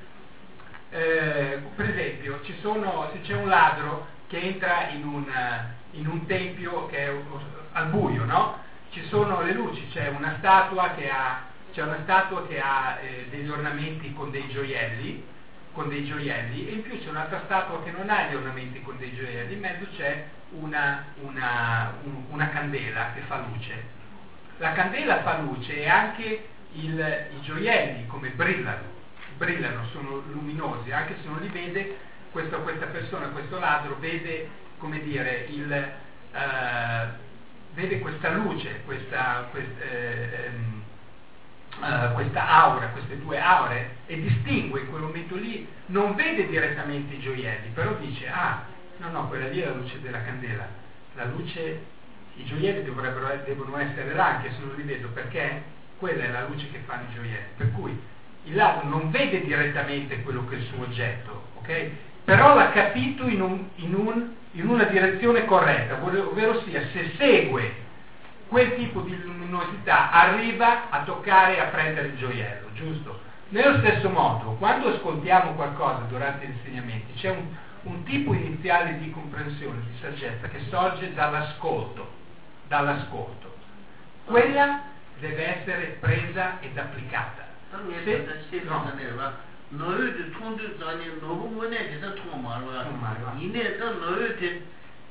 Speaker 1: Eh, per esempio, ci sono, se c'è un ladro che entra in un, in un tempio che è al buio, no? Ci sono le luci, c'è una statua che ha, c'è una statua che ha eh, degli ornamenti con dei gioielli, con dei gioielli e in più c'è un'altra statua che non ha gli ornamenti con dei gioielli, in mezzo c'è una, una, un, una candela che fa luce. La candela fa luce e anche il, i gioielli come brillano, brillano, sono luminosi, anche se non li vede, questo, questa persona, questo ladro vede, come dire, il, uh, vede questa luce, questa, questa eh, ehm, Uh, questa aura, queste due aure e distingue in quel momento lì, non vede direttamente i gioielli, però dice ah, no no, quella lì è la luce della candela, la luce, i gioielli dovrebbero, devono essere là anche se non li vedo, perché quella è la luce che fanno i gioielli, per cui il ladro non vede direttamente quello che è il suo oggetto, ok? Però l'ha capito in, un, in, un, in una direzione corretta, ovvero sia se segue quel tipo di luminosità arriva a toccare e a prendere il gioiello, giusto? Nello stesso modo, quando ascoltiamo qualcosa durante gli insegnamenti, c'è un, un tipo iniziale di comprensione, di saggezza, che sorge dall'ascolto, dall'ascolto. Quella deve essere presa ed applicata. Se, no.
Speaker 2: 너희들 통도 전에 너무 원해서 통 말와 이내서 너희들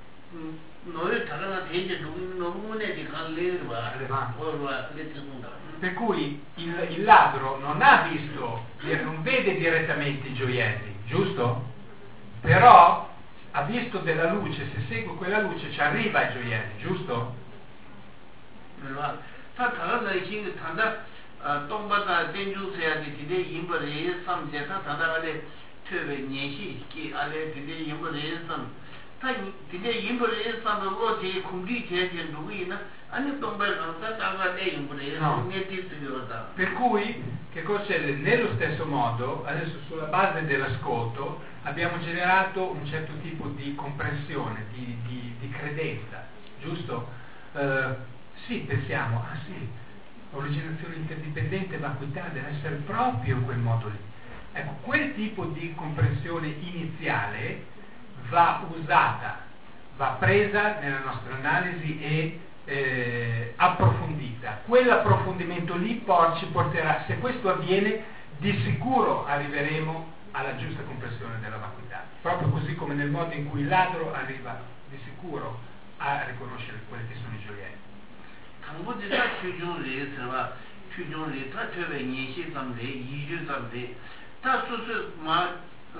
Speaker 2: 너희 다른 대제 너무 원해지 갈래와 뭐와 레트군다.
Speaker 1: Per cui il, il ladro non ha visto, non vede direttamente i gioielli, giusto? Però ha visto della luce, se segue quella luce ci arriva ai gioielli, giusto?
Speaker 2: allora 다 다른 이신 단다 동바다 전주세야지 디데 임버레 삼제다 단다가래 퇴베 년시기 알레 디데 임버레 삼 다 이제 인물에 사는 로지 공기 제제 누구이나 아니 동배가 다 내 인물에 메디스요다.
Speaker 1: Per cui che cosa succede? Nello stesso modo, adesso sulla base dell'ascolto abbiamo generato un certo tipo di comprensione, di, di, di credenza, giusto? Uh, sì, pensiamo, ah sì, originazione interdipendente, vacuità deve essere proprio in quel modo lì. Ecco, quel tipo di comprensione iniziale va usata, va presa nella nostra analisi e eh, approfondita. Quell'approfondimento lì por- ci porterà, se questo avviene, di sicuro arriveremo alla giusta comprensione della vacuità, proprio così come nel modo in cui il ladro arriva di sicuro a riconoscere quelli che sono i gioielli.
Speaker 2: 당부지가 최종리 들어가 최종리 다 저의 인식 상대 이주 상대 다 수수 마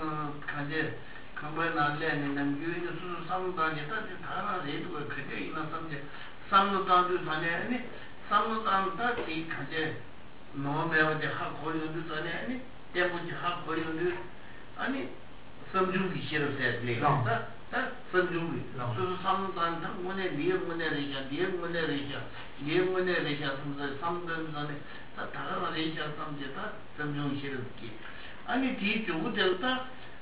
Speaker 2: 간제 강변날래는 남규의 수수 상당히 다 다나 레도가 그때 이나 상제 상노단도 전에 상노단다 이 간제 노매어제 하고리도 전에 때문에 하고리도 아니 섬중기 싫어서 내가 다 선중이 수수 상노단다 문에 니에 문에 리자 니에 문에 리자 니에 문에 리자 섬제 삼던 전에 다 다나 리자 섬제다 섬중이 싫었기 아니 뒤쪽으로 될다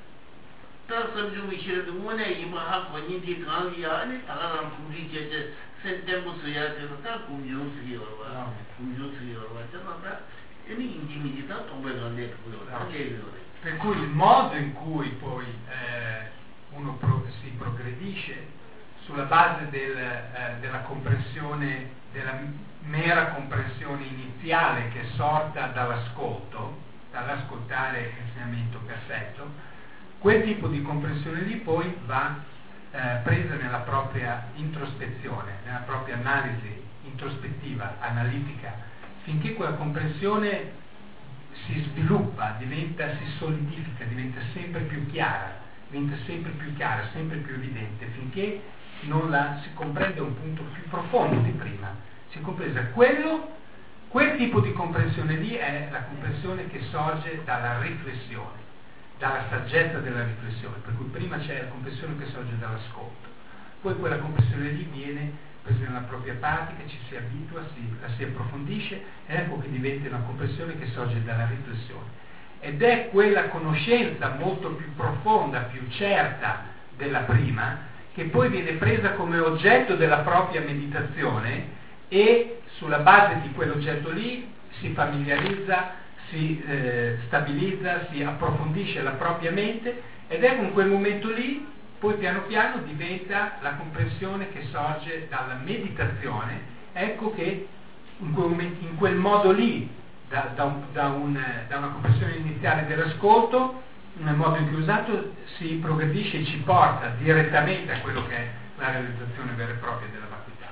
Speaker 2: 다 섬중이 싫어도 문에 이마하고 니디 강이야 아니 다가랑 공기 제제 센템부스야 되다 공중수요 와 공중수요 와 저마다 ini intimità tomberà nel
Speaker 1: per cui il modo in cui poi eh, uno pro- si progredisce sulla base del, eh, della comprensione, della mera comprensione iniziale che è sorta dall'ascolto, dall'ascoltare l'insegnamento perfetto, quel tipo di comprensione lì poi va eh, presa nella propria introspezione, nella propria analisi introspettiva, analitica, finché quella comprensione si sviluppa, diventa, si solidifica, diventa sempre più chiara, diventa sempre più chiara, sempre più evidente, finché non la si comprende un punto più profondo di prima. Si è compresa quello, quel tipo di comprensione lì è la comprensione che sorge dalla riflessione, dalla saggezza della riflessione, per cui prima c'è la comprensione che sorge dall'ascolto, poi quella comprensione lì viene presa nella propria pratica, ci si abitua, si, la si approfondisce, ecco che diventa una comprensione che sorge dalla riflessione. Ed è quella conoscenza molto più profonda, più certa della prima, che poi viene presa come oggetto della propria meditazione e sulla base di quell'oggetto lì si familiarizza, si eh, stabilizza, si approfondisce la propria mente ed è con quel momento lì poi piano piano diventa la comprensione che sorge dalla meditazione. Ecco che in quel, momento, in quel modo lì, da, da, un, da, un, da una comprensione iniziale dell'ascolto, nel modo in cui usato, si progredisce e ci porta direttamente a quello che è la realizzazione vera e propria della vacuità.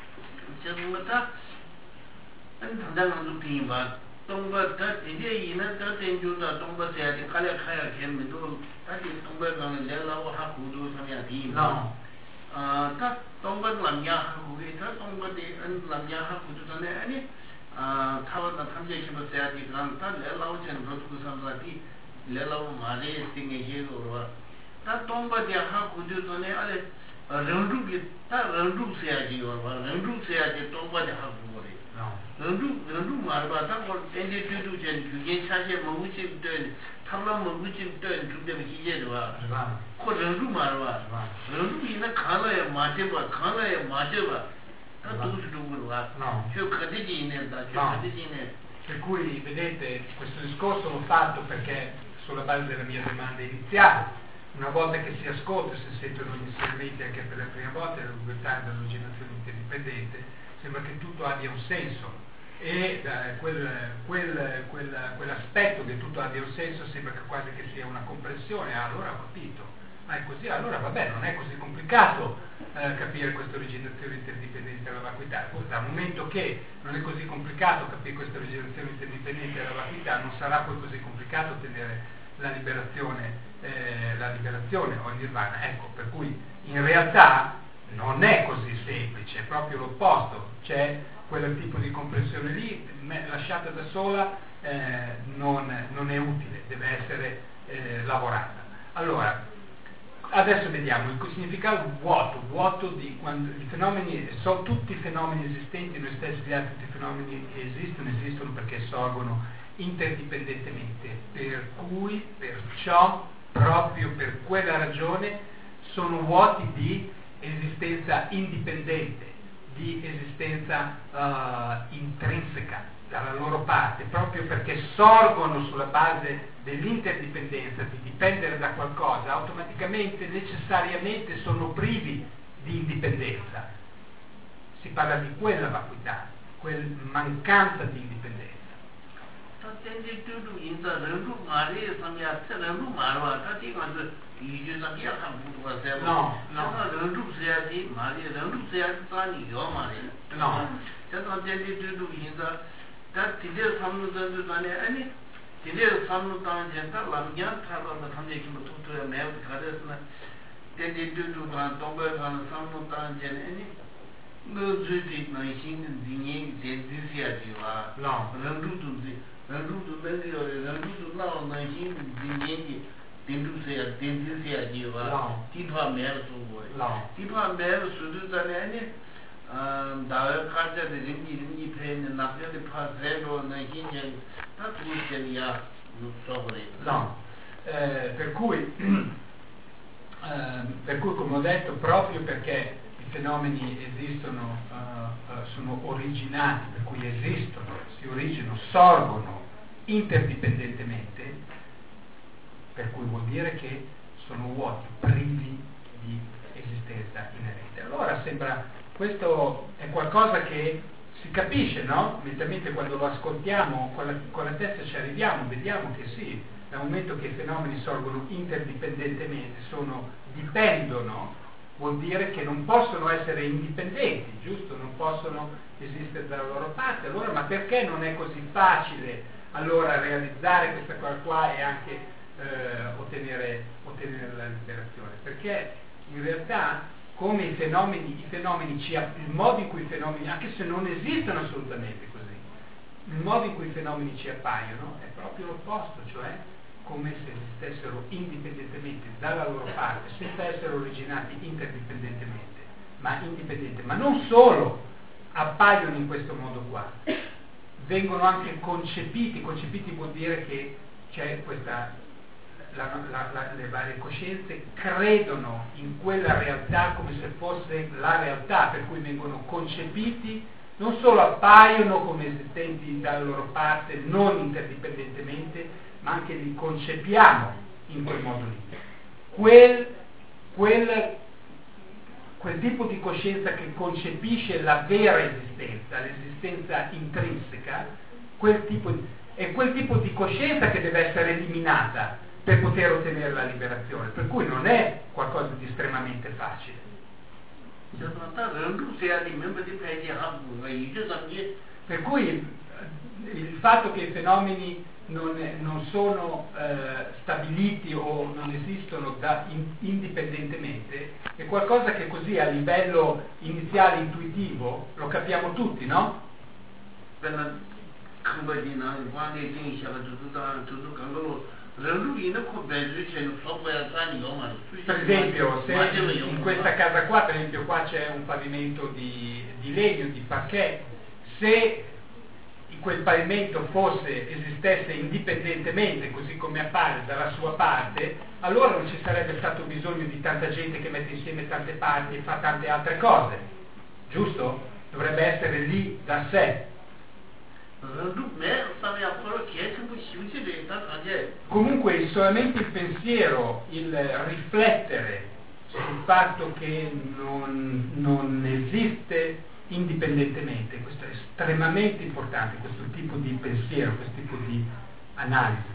Speaker 2: 동바 다 이제 이는 다 된주다 동바 세야지 칼에 카야 겐미도 다시 동바는 내라고 하고도 상야 디 아다 동바 남야 하고게 다 동바데 안 남야 하고도 전에 아니 아 타원다 탐제시면 세야지 그럼 다 내라고 전 그것도 상가디 내라고 말에 스팅에 해도와 다 동바데 하고도 전에 아래 런두기 다 런두 세야지 와 런두 세야지 동바데 하고 런두 런두 말바 다 엔디 뚜두 전 주게 차제 먹으심 된 탐라 먹으심 된 주되면 희제와 코 런두 말바 런두 이나 가나에 마제바 가나에 마제바 다 두두두고 와 저 그대지 있는다 저 그대지 있네.
Speaker 1: Per cui vedete questo discorso l'ho fatto perché sulla base della mia domanda iniziale, una volta che si ascolta, si sentono gli insegnamenti anche per la prima volta della libertà dell'originazione interdipendente, sembra che tutto abbia un senso e eh, quel, quel, quel, quell'aspetto che tutto abbia un senso sembra che quasi che sia una comprensione. Ah, allora ho capito, ma è così, allora vabbè, non è così complicato eh, capire questa originazione interdipendente della vacuità. Dal momento che non è così complicato capire questa originazione interdipendente della vacuità, non sarà poi così complicato ottenere la liberazione, eh, la liberazione o il nirvana. Ecco, per cui in realtà non è così semplice, è proprio l'opposto, c'è quel tipo di comprensione lì, lasciata da sola eh, non, non è utile, deve essere eh, lavorata. Allora, adesso vediamo il significato vuoto, vuoto di quando i fenomeni, so, tutti i fenomeni esistenti, noi stessi vediamo tutti i fenomeni che esistono, esistono perché sorgono interdipendentemente, per cui, perciò, proprio per quella ragione, sono vuoti di esistenza indipendente, di esistenza uh, intrinseca dalla loro parte, proprio perché sorgono sulla base dell'interdipendenza, di dipendere da qualcosa, automaticamente, necessariamente sono privi di indipendenza. Si parla di quella vacuità, quella mancanza di indipendenza. No, no.
Speaker 2: No. 다 디데 삼는다도 아니 아니 디데 삼는다는 게 람냐 타바도 함께 좀 도토에 매우 가르스나 데디두도 다 동배가는 삼는다는 게 아니 너즈디 나이신 dinhe 데디시아지와 람두두지 람두두 매디요 람두두 나오 나이신 dinhe 데디시아 데디시아지와 디파 매르도 뭐 디파 매르 수두다네 아니 다을 카드에 림지 림지 페는 나한테 파세로는 이제 다 두시야 누서버리.
Speaker 1: No, eh, per cui eh, per cui come ho detto, proprio perché i fenomeni esistono, uh, uh, sono originati, per cui esistono, si originano, sorgono interdipendentemente, per cui vuol dire che sono vuoti, privi di esistenza inerente. Allora sembra, questo è qualcosa che si capisce, no? Mentalmente quando lo ascoltiamo con la, con la testa ci arriviamo, vediamo che sì, dal momento che i fenomeni sorgono interdipendentemente, sono, dipendono, vuol dire che non possono essere indipendenti, giusto? Non possono esistere dalla loro parte. Allora, ma perché non è così facile allora realizzare questa cosa qua e anche eh, ottenere, ottenere la liberazione? Perché in realtà come i fenomeni, i fenomeni ci, il modo in cui i fenomeni, anche se non esistono assolutamente così, il modo in cui i fenomeni ci appaiono è proprio l'opposto, cioè come se esistessero indipendentemente dalla loro parte, senza essere originati interdipendentemente, ma indipendenti. Ma non solo appaiono in questo modo qua, vengono anche concepiti, concepiti vuol dire che c'è questa, la, la, la, le varie coscienze credono in quella realtà come se fosse la realtà, per cui vengono concepiti, non solo appaiono come esistenti dalla loro parte, non interdipendentemente, ma anche li concepiamo in quel modo lì. Quel, quel, quel tipo di coscienza che concepisce la vera esistenza, l'esistenza intrinseca, quel tipo di, è quel tipo di coscienza che deve essere eliminata per poter ottenere la liberazione, per cui non è qualcosa di estremamente facile. Per cui il fatto che i fenomeni non, non sono eh, stabiliti o non esistono da, in, indipendentemente è qualcosa che così a livello iniziale intuitivo lo capiamo tutti, no? Per esempio, se in questa casa qua, per esempio qua c'è un pavimento di, di legno, di parquet, se quel pavimento fosse, esistesse indipendentemente, così come appare dalla sua parte, allora non ci sarebbe stato bisogno di tanta gente che mette insieme tante parti e fa tante altre cose, giusto? Dovrebbe essere lì da sé. Comunque solamente il pensiero, il riflettere sul fatto che non, non esiste indipendentemente, questo è estremamente importante, questo tipo di pensiero, questo tipo di analisi.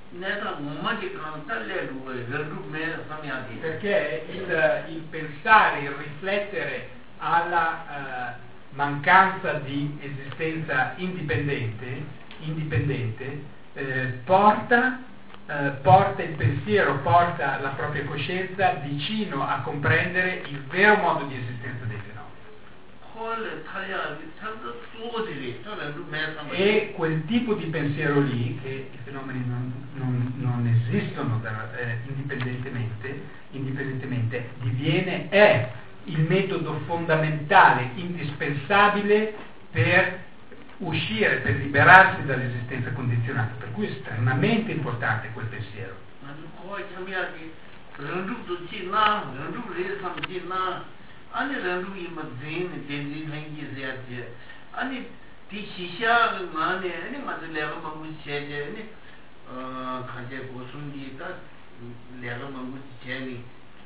Speaker 1: Perché il, il pensare, il riflettere alla uh, mancanza di esistenza indipendente, indipendente eh, porta, eh, porta il pensiero, porta la propria coscienza vicino a comprendere il vero modo di esistenza dei fenomeni. E quel tipo di pensiero lì, che i fenomeni non, non, non esistono da, eh, indipendentemente, indipendentemente, diviene, è il metodo fondamentale, indispensabile per uscire, per liberarsi dall'esistenza condizionata, per cui è estremamente importante quel pensiero.
Speaker 2: 아니 런두이 맞진 데지 생기세야지 아니 디시샤 마네 아니 맞을 내가 먹고 제제 아니 어 간제 고순기가 내가 먹고 제니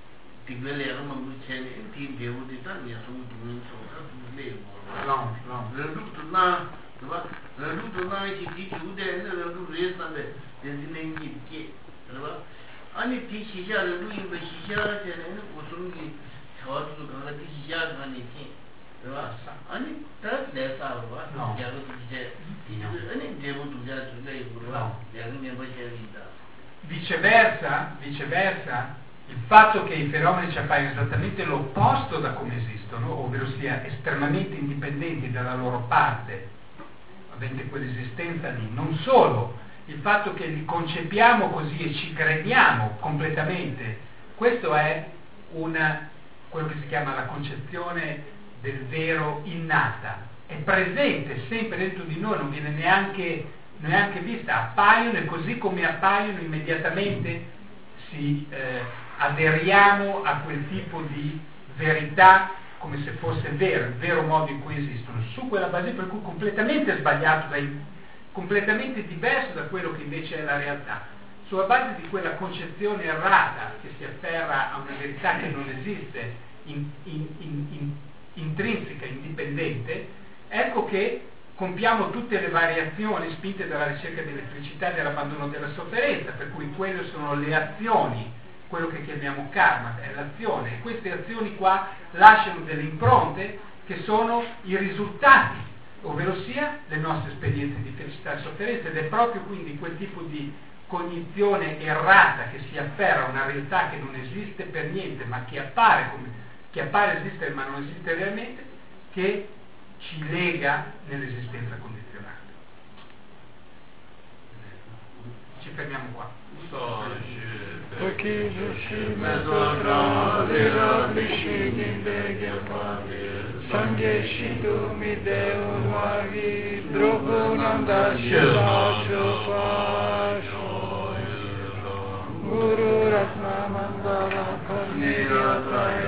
Speaker 2: 디벨 내가 먹고 제니 디 배우디다 내가 좀 소가 둘레 뭐 런두도 나 그봐 런두도 나 이디 주데 런두 레스한데 데지 생기기 그봐 아니 디시샤 런두이 뭐 시샤 제네 고순기 저도 그런 디시아가니 그봐 아니 다 내사와 야도 이제 아니 제보도 자 주게 그러와 양이 뭐셔린다
Speaker 1: viceversa viceversa il fatto che i fenomeni ci appaiono esattamente l'opposto da come esistono, ovvero sia estremamente indipendenti dalla loro parte, avente quell'esistenza lì, non solo il fatto che li concepiamo così e ci crediamo completamente, questo è una quello che si chiama la concezione del vero innata, è presente sempre dentro di noi, non viene neanche, neanche vista, appaiono e così come appaiono immediatamente si eh, aderiamo a quel tipo di verità come se fosse vero, il vero modo in cui esistono, su quella base per cui completamente sbagliato, dai, completamente diverso da quello che invece è la realtà. Sulla base di quella concezione errata che si afferra a una verità che non esiste, in, in, in, in, intrinseca, indipendente, ecco che compiamo tutte le variazioni spinte dalla ricerca di elettricità e dell'abbandono della sofferenza, per cui quelle sono le azioni, quello che chiamiamo karma, è l'azione, e queste azioni qua lasciano delle impronte che sono i risultati, ovvero sia le nostre esperienze di felicità e sofferenza, ed è proprio quindi quel tipo di cognizione errata che si afferra a una realtà che non esiste per niente, ma che appare, come, che appare esistere ma non esiste realmente, che ci lega nell'esistenza condizionata. Ci fermiamo qua. Guru Ratna Mandala Karnira